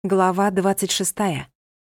Глава 26.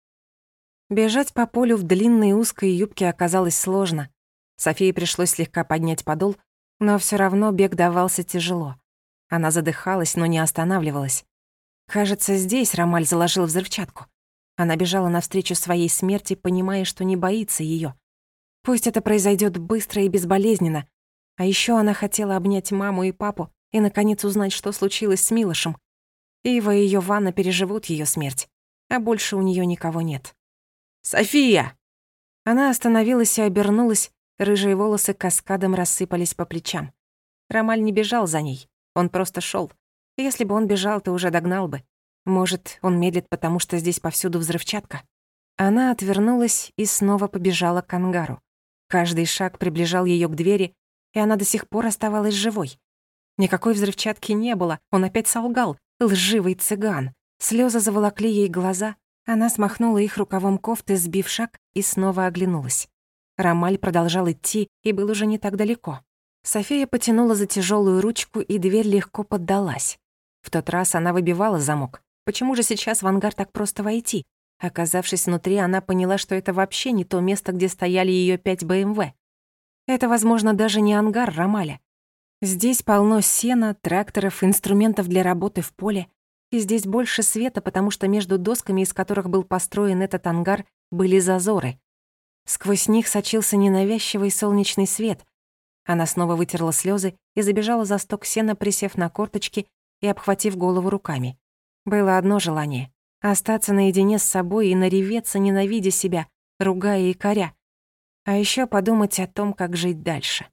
Бежать по полю в длинной узкой юбке оказалось сложно. Софии пришлось слегка поднять подол, но всё равно бег давался тяжело. Она задыхалась, но не останавливалась. Кажется, здесь Ромаль заложил взрывчатку. Она бежала навстречу своей смерти, понимая, что не боится её. Пусть это произойдёт быстро и безболезненно. А ещё она хотела обнять маму и папу и, наконец, узнать, что случилось с Милошем. Ива и её Ванна переживут её смерть, а больше у неё никого нет. «София!» Она остановилась и обернулась, рыжие волосы каскадом рассыпались по плечам. Ромаль не бежал за ней, он просто шёл. Если бы он бежал, то уже догнал бы. Может, он медлит, потому что здесь повсюду взрывчатка? Она отвернулась и снова побежала к ангару. Каждый шаг приближал её к двери, и она до сих пор оставалась живой. Никакой взрывчатки не было, он опять солгал. Лживый цыган. Слёзы заволокли ей глаза. Она смахнула их рукавом кофты, сбив шаг, и снова оглянулась. Ромаль продолжал идти и был уже не так далеко. София потянула за тяжёлую ручку, и дверь легко поддалась. В тот раз она выбивала замок. Почему же сейчас в ангар так просто войти? Оказавшись внутри, она поняла, что это вообще не то место, где стояли её 5 БМВ. Это, возможно, даже не ангар Ромаля. Здесь полно сена, тракторов, инструментов для работы в поле. И здесь больше света, потому что между досками, из которых был построен этот ангар, были зазоры. Сквозь них сочился ненавязчивый солнечный свет. Она снова вытерла слёзы и забежала за сток сена, присев на корточки и обхватив голову руками. Было одно желание — остаться наедине с собой и нареветься, ненавидя себя, ругая и коря. А ещё подумать о том, как жить дальше.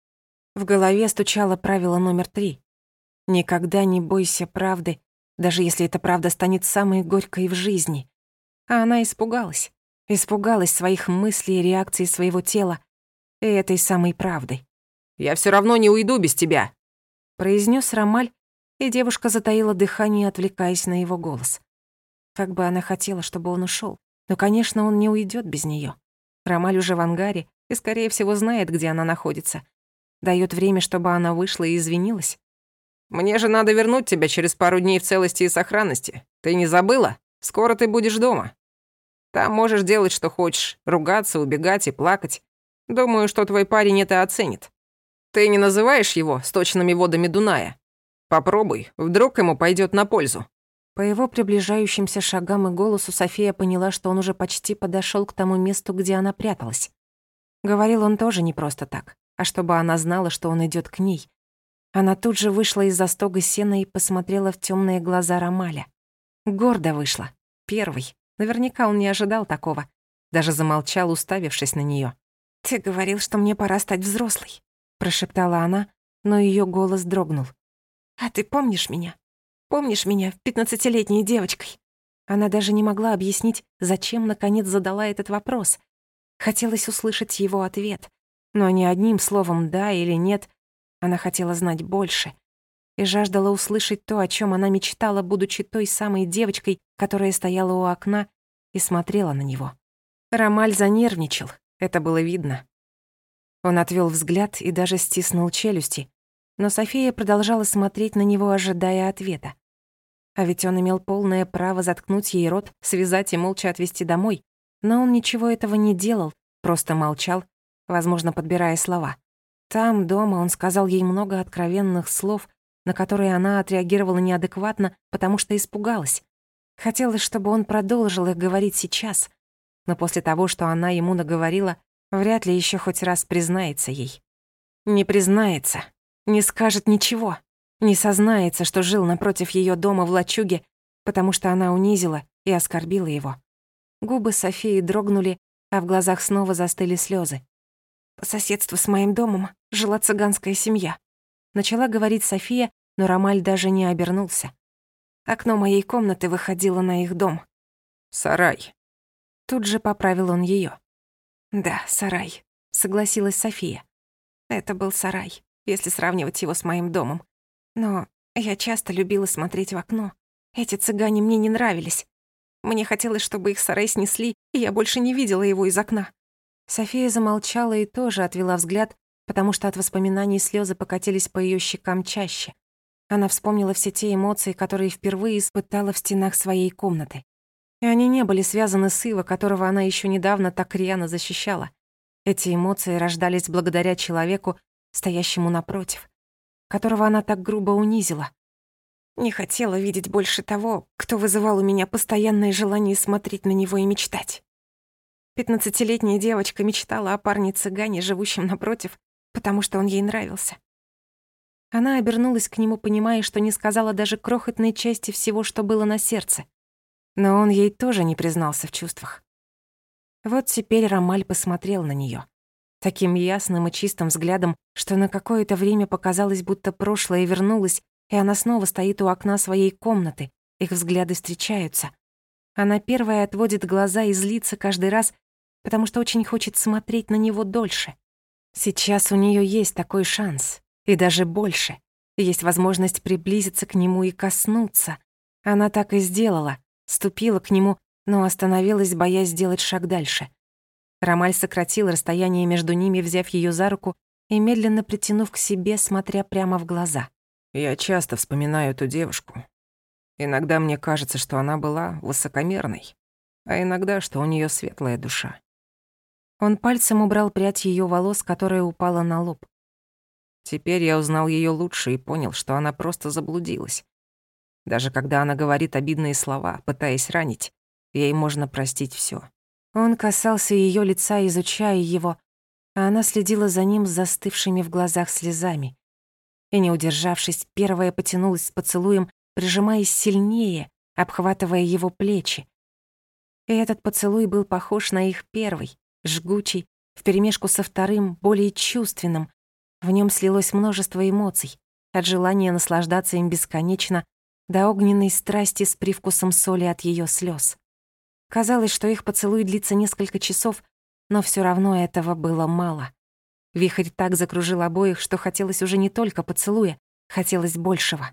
В голове стучало правило номер 3. Никогда не бойся правды, даже если эта правда станет самой горькой в жизни. А она испугалась. Испугалась своих мыслей и реакций своего тела и этой самой правды. «Я всё равно не уйду без тебя», — произнёс Ромаль, и девушка затаила дыхание, отвлекаясь на его голос. Как бы она хотела, чтобы он ушёл, но, конечно, он не уйдёт без неё. Ромаль уже в ангаре и, скорее всего, знает, где она находится. Даёт время, чтобы она вышла и извинилась. «Мне же надо вернуть тебя через пару дней в целости и сохранности. Ты не забыла? Скоро ты будешь дома. Там можешь делать, что хочешь, ругаться, убегать и плакать. Думаю, что твой парень это оценит. Ты не называешь его сточными водами Дуная? Попробуй, вдруг ему пойдёт на пользу». По его приближающимся шагам и голосу София поняла, что он уже почти подошёл к тому месту, где она пряталась. Говорил он тоже не просто так, а чтобы она знала, что он идёт к ней. Она тут же вышла из-за стога сена и посмотрела в тёмные глаза Ромаля. Гордо вышла. Первый. Наверняка он не ожидал такого. Даже замолчал, уставившись на неё. «Ты говорил, что мне пора стать взрослой», — прошептала она, но её голос дрогнул. «А ты помнишь меня? Помнишь меня 15-летней девочкой?» Она даже не могла объяснить, зачем наконец задала этот вопрос. Хотелось услышать его ответ, но не одним словом «да» или «нет». Она хотела знать больше и жаждала услышать то, о чём она мечтала, будучи той самой девочкой, которая стояла у окна и смотрела на него. Ромаль занервничал, это было видно. Он отвёл взгляд и даже стиснул челюсти, но София продолжала смотреть на него, ожидая ответа. А ведь он имел полное право заткнуть ей рот, связать и молча отвезти домой, но он ничего этого не делал, просто молчал, возможно, подбирая слова. Там, дома, он сказал ей много откровенных слов, на которые она отреагировала неадекватно, потому что испугалась. Хотелось, чтобы он продолжил их говорить сейчас, но после того, что она ему наговорила, вряд ли ещё хоть раз признается ей. Не признается, не скажет ничего, не сознается, что жил напротив её дома в лачуге, потому что она унизила и оскорбила его. Губы Софии дрогнули, а в глазах снова застыли слёзы. «По соседству с моим домом жила цыганская семья», — начала говорить София, но Ромаль даже не обернулся. Окно моей комнаты выходило на их дом. «Сарай». Тут же поправил он её. «Да, сарай», — согласилась София. «Это был сарай, если сравнивать его с моим домом. Но я часто любила смотреть в окно. Эти цыгане мне не нравились. Мне хотелось, чтобы их сарай снесли, и я больше не видела его из окна». София замолчала и тоже отвела взгляд, потому что от воспоминаний слёзы покатились по её щекам чаще. Она вспомнила все те эмоции, которые впервые испытала в стенах своей комнаты. И они не были связаны с Иво, которого она еще недавно так рьяно защищала. Эти эмоции рождались благодаря человеку, стоящему напротив, которого она так грубо унизила. Не хотела видеть больше того, кто вызывал у меня постоянное желание смотреть на него и мечтать. 15-летняя девочка мечтала о парне-цыгане, живущем напротив, потому что он ей нравился. Она обернулась к нему, понимая, что не сказала даже крохотной части всего, что было на сердце. Но он ей тоже не признался в чувствах. Вот теперь Ромаль посмотрел на неё таким ясным и чистым взглядом, что на какое-то время показалось, будто прошлое вернулось, и она снова стоит у окна своей комнаты, их взгляды встречаются. Она первая отводит глаза и злится каждый раз, потому что очень хочет смотреть на него дольше. Сейчас у неё есть такой шанс, и даже больше. Есть возможность приблизиться к нему и коснуться. Она так и сделала, ступила к нему, но остановилась, боясь сделать шаг дальше. Ромаль сократил расстояние между ними, взяв её за руку и медленно притянув к себе, смотря прямо в глаза. Я часто вспоминаю эту девушку. Иногда мне кажется, что она была высокомерной, а иногда, что у неё светлая душа. Он пальцем убрал прядь её волос, которая упала на лоб. Теперь я узнал её лучше и понял, что она просто заблудилась. Даже когда она говорит обидные слова, пытаясь ранить, ей можно простить всё. Он касался её лица, изучая его, а она следила за ним с застывшими в глазах слезами. И, не удержавшись, первая потянулась с поцелуем, прижимаясь сильнее, обхватывая его плечи. И этот поцелуй был похож на их первый, жгучий, вперемешку со вторым, более чувственным. В нём слилось множество эмоций, от желания наслаждаться им бесконечно до огненной страсти с привкусом соли от её слёз. Казалось, что их поцелуй длится несколько часов, но всё равно этого было мало. Вихрь так закружил обоих, что хотелось уже не только поцелуя, хотелось большего.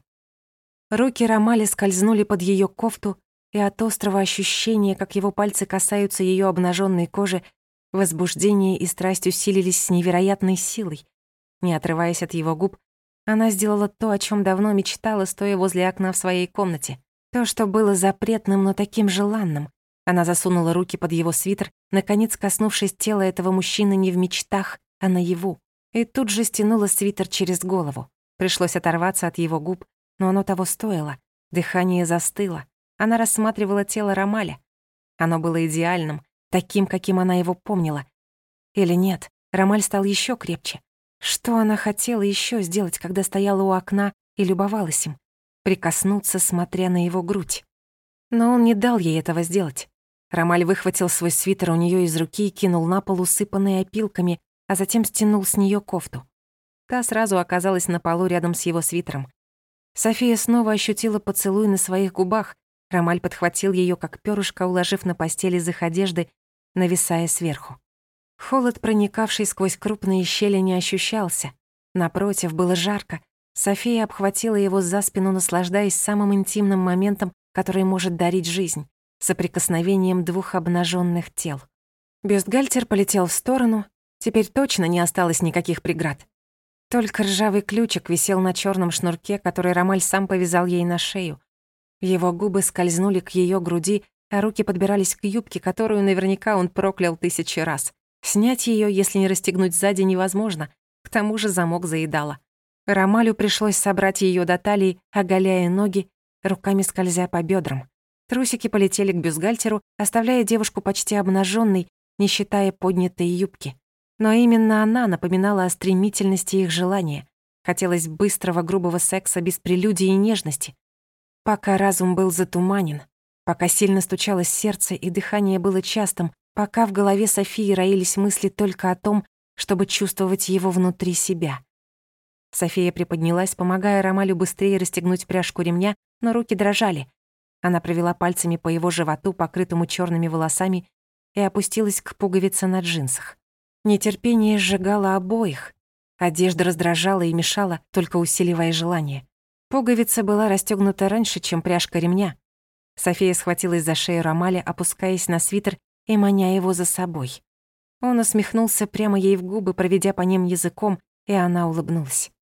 Руки Ромаля скользнули под её кофту, и от острого ощущения, как его пальцы касаются её обнажённой кожи, возбуждение и страсть усилились с невероятной силой. Не отрываясь от его губ, она сделала то, о чём давно мечтала, стоя возле окна в своей комнате. То, что было запретным, но таким желанным. Она засунула руки под его свитер, наконец коснувшись тела этого мужчины не в мечтах, а наяву. И тут же стянула свитер через голову. Пришлось оторваться от его губ, но оно того стоило. Дыхание застыло. Она рассматривала тело Ромаля. Оно было идеальным, таким, каким она его помнила. Или нет, Ромаль стал ещё крепче. Что она хотела ещё сделать, когда стояла у окна и любовалась им? Прикоснуться, смотря на его грудь. Но он не дал ей этого сделать. Ромаль выхватил свой свитер у неё из руки и кинул на пол, усыпанный опилками, а затем стянул с неё кофту. Та сразу оказалась на полу рядом с его свитером. София снова ощутила поцелуй на своих губах. Ромаль подхватил её как пёрышко, уложив на постели из их одежды, нависая сверху. Холод, проникавший сквозь крупные щели, не ощущался. Напротив, было жарко. София обхватила его за спину, наслаждаясь самым интимным моментом, который может дарить жизнь — соприкосновением двух обнажённых тел. Бюстгальтер полетел в сторону. Теперь точно не осталось никаких преград. Только ржавый ключик висел на чёрном шнурке, который Ромаль сам повязал ей на шею. Его губы скользнули к её груди, а руки подбирались к юбке, которую наверняка он проклял 1000 раз. Снять её, если не расстегнуть сзади, невозможно. К тому же замок заедало. Ромалю пришлось собрать её до талии, оголяя ноги, руками скользя по бёдрам. Трусики полетели к бюстгальтеру, оставляя девушку почти обнажённой, не считая поднятой юбки. Но именно она напоминала о стремительности их желания. Хотелось быстрого, грубого секса без прелюдий и нежности. Пока разум был затуманен, пока сильно стучалось сердце и дыхание было частым, пока в голове Софии роились мысли только о том, чтобы чувствовать его внутри себя. София приподнялась, помогая Ромалю быстрее расстегнуть пряжку ремня, но руки дрожали. Она провела пальцами по его животу, покрытому чёрными волосами, и опустилась к пуговице на джинсах. Нетерпение сжигало обоих. Одежда раздражала и мешала, только усиливая желание. Пуговица была расстёгнута раньше, чем пряжка ремня. София схватилась за шею Ромаля, опускаясь на свитер и маня его за собой. Он усмехнулся прямо ей в губы, проведя по ним языком, и она улыбнулась.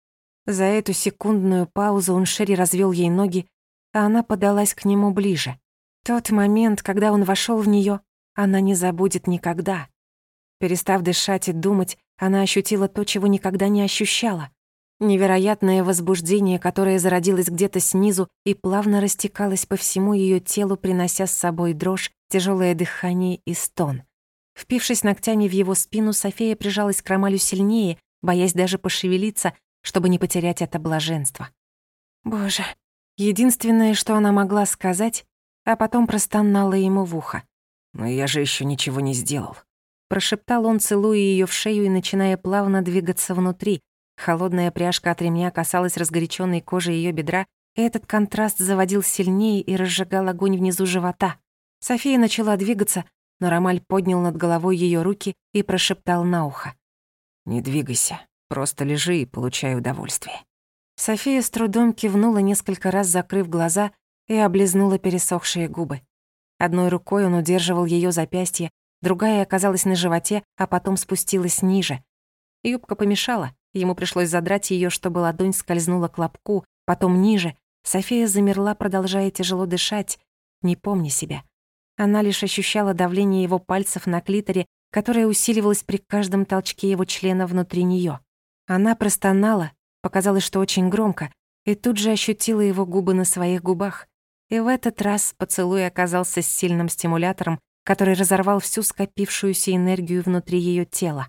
За эту секундную паузу он шире развёл ей ноги, а она подалась к нему ближе. Тот момент, когда он вошёл в неё, она не забудет никогда. Перестав дышать и думать, она ощутила то, чего никогда не ощущала. Невероятное возбуждение, которое зародилось где-то снизу и плавно растекалось по всему её телу, принося с собой дрожь, тяжёлое дыхание и стон. Впившись ногтями в его спину, София прижалась к Ромалю сильнее, боясь даже пошевелиться, чтобы не потерять это блаженство. «Боже!» Единственное, что она могла сказать, а потом простонала ему в ухо. «Но я же ещё ничего не сделал». Прошептал он, целуя её в шею и начиная плавно двигаться внутри. Холодная пряжка от ремня касалась разгоряченной кожи её бедра, и этот контраст заводил сильнее и разжигал огонь внизу живота. София начала двигаться, но Ромаль поднял над головой её руки и прошептал на ухо. «Не двигайся, просто лежи и получай удовольствие». София с трудом кивнула, несколько раз закрыв глаза, и облизнула пересохшие губы. Одной рукой он удерживал её запястье, другая оказалась на животе, а потом спустилась ниже. Юбка помешала, ему пришлось задрать её, чтобы ладонь скользнула к лобку, потом ниже. София замерла, продолжая тяжело дышать, не помня себя. Она лишь ощущала давление его пальцев на клиторе, которое усиливалось при каждом толчке его члена внутри неё. Она простонала, показалось, что очень громко, и тут же ощутила его губы на своих губах. И в этот раз поцелуй оказался с сильным стимулятором, который разорвал всю скопившуюся энергию внутри её тела.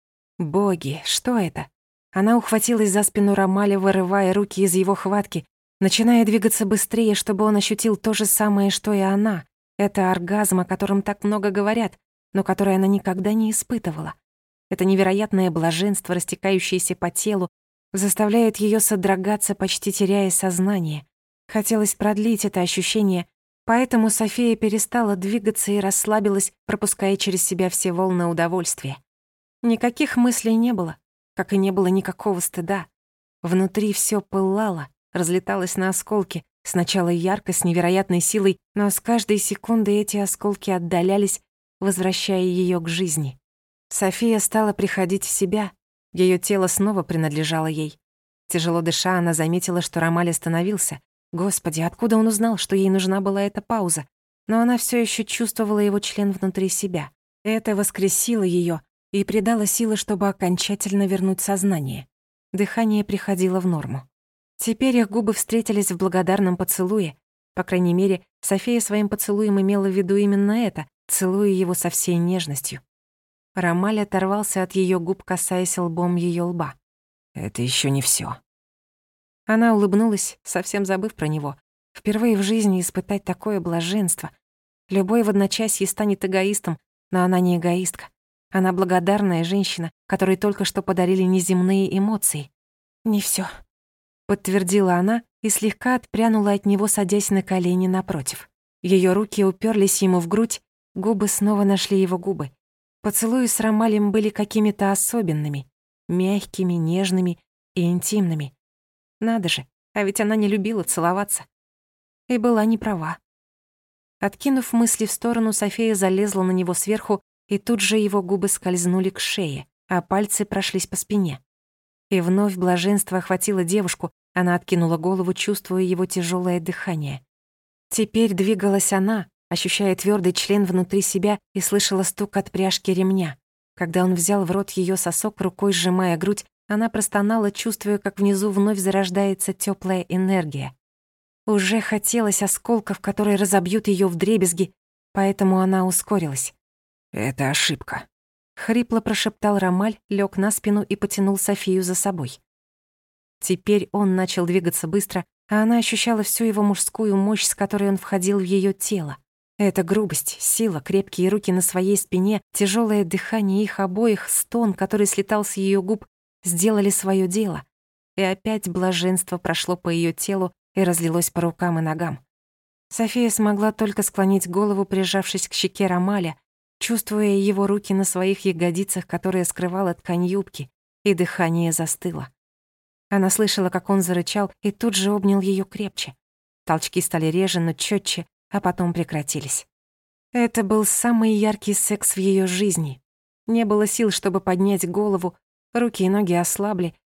Боги, что это? Она ухватилась за спину Ромаля, вырывая руки из его хватки, начиная двигаться быстрее, чтобы он ощутил то же самое, что и она. Это оргазм, о котором так много говорят, но который она никогда не испытывала. Это невероятное блаженство, растекающееся по телу, заставляет её содрогаться, почти теряя сознание. Хотелось продлить это ощущение, поэтому София перестала двигаться и расслабилась, пропуская через себя все волны удовольствия. Никаких мыслей не было, как и не было никакого стыда. Внутри всё пылало, разлеталось на осколки, сначала ярко, с невероятной силой, но с каждой секундой эти осколки отдалялись, возвращая её к жизни. София стала приходить в себя, её тело снова принадлежало ей. Тяжело дыша, она заметила, что Ромаль остановился. Господи, откуда он узнал, что ей нужна была эта пауза? Но она всё ещё чувствовала его член внутри себя. Это воскресило её и придало силы, чтобы окончательно вернуть сознание. Дыхание приходило в норму. Теперь их губы встретились в благодарном поцелуе. По крайней мере, София своим поцелуем имела в виду именно это, целуя его со всей нежностью. Ромаль оторвался от её губ, касаясь лбом её лба. «Это ещё не всё». Она улыбнулась, совсем забыв про него. Впервые в жизни испытать такое блаженство. Любой в одночасье станет эгоистом, но она не эгоистка. Она благодарная женщина, которой только что подарили неземные эмоции. «Не всё», — подтвердила она и слегка отпрянула от него, садясь на колени напротив. Её руки уперлись ему в грудь, губы снова нашли его губы. Поцелуи с Ромалем были какими-то особенными, мягкими, нежными и интимными. Надо же, а ведь она не любила целоваться. И была не права. Откинув мысли в сторону, София залезла на него сверху, и тут же его губы скользнули к шее, а пальцы прошлись по спине. И вновь блаженство охватило девушку, она откинула голову, чувствуя его тяжёлое дыхание. Теперь двигалась она, ощущая твёрдый член внутри себя, и слышала стук от пряжки ремня. Когда он взял в рот её сосок, рукой сжимая грудь, она простонала, чувствуя, как внизу вновь зарождается тёплая энергия. Уже хотелось осколков, которые разобьют её вдребезги, поэтому она ускорилась. «Это ошибка», — хрипло прошептал Ромаль, лёг на спину и потянул Софию за собой. Теперь он начал двигаться быстро, а она ощущала всю его мужскую мощь, с которой он входил в её тело. Эта грубость, сила, крепкие руки на своей спине, тяжёлое дыхание их обоих, стон, который слетал с её губ, сделали своё дело. И опять блаженство прошло по её телу и разлилось по рукам и ногам. София смогла только склонить голову, прижавшись к щеке Ромаля, чувствуя его руки на своих ягодицах, которые скрывала ткань юбки, и дыхание застыло. Она слышала, как он зарычал, и тут же обнял её крепче. Толчки стали реже, но чётче, а потом прекратились. Это был самый яркий секс в её жизни. Не было сил, чтобы поднять голову, руки и ноги ослабли,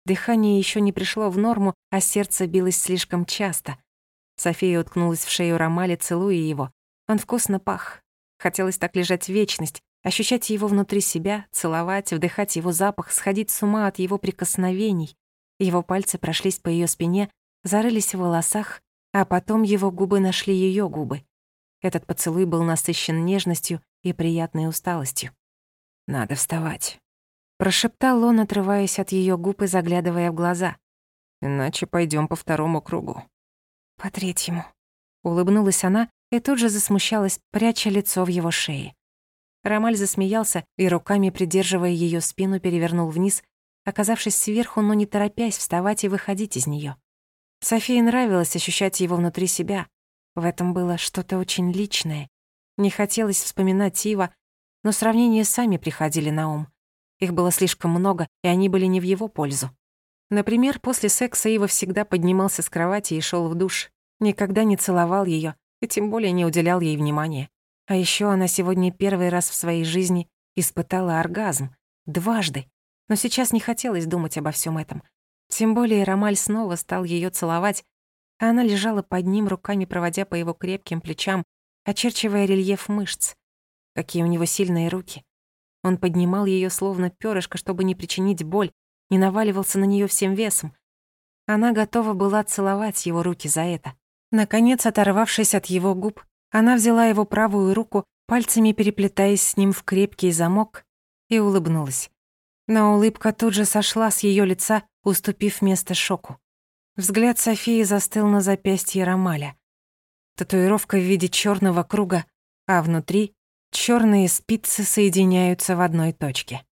Дыхание еще не пришло в норму, а сердце билось слишком часто. София уткнулась в шею Ромаля, целуя его. Он вкусно пах. Хотелось так лежать вечность, ощущать его внутри себя, целовать, вдыхать его запах, сходить с ума от его прикосновений. Его пальцы прошлись по ее спине, зарылись в волосах, а потом его губы нашли ее губы. Этот поцелуй был насыщен нежностью и приятной усталостью. «Надо вставать», — прошептал он, отрываясь от ее губ и заглядывая в глаза. «Иначе пойдем по второму кругу». «По третьему». Улыбнулась она и тут же засмущалась, пряча лицо в его шее. Ромаль засмеялся и, руками придерживая ее спину, перевернул вниз, оказавшись сверху, но не торопясь вставать и выходить из нее. Софии нравилось ощущать его внутри себя. В этом было что-то очень личное. Не хотелось вспоминать Ива, но сравнения сами приходили на ум. Их было слишком много, и они были не в его пользу. Например, после секса Ива всегда поднимался с кровати и шел в душ. Никогда не целовал ее и тем более не уделял ей внимания. А еще она сегодня первый раз в своей жизни испытала оргазм. Дважды. Но сейчас не хотелось думать обо всем этом. Тем более Ромаль снова стал ее целовать, а она лежала под ним, руками проводя по его крепким плечам, очерчивая рельеф мышц. Какие у него сильные руки. Он поднимал ее словно перышко, чтобы не причинить боль, не наваливался на нее всем весом. Она готова была целовать его руки за это. Наконец, оторвавшись от его губ, она взяла его правую руку, пальцами переплетаясь с ним в крепкий замок, и улыбнулась. Но улыбка тут же сошла с ее лица, уступив место шоку. Взгляд Софии застыл на запястье Ромаля. Татуировка в виде черного круга, а внутри черные спицы соединяются в одной точке.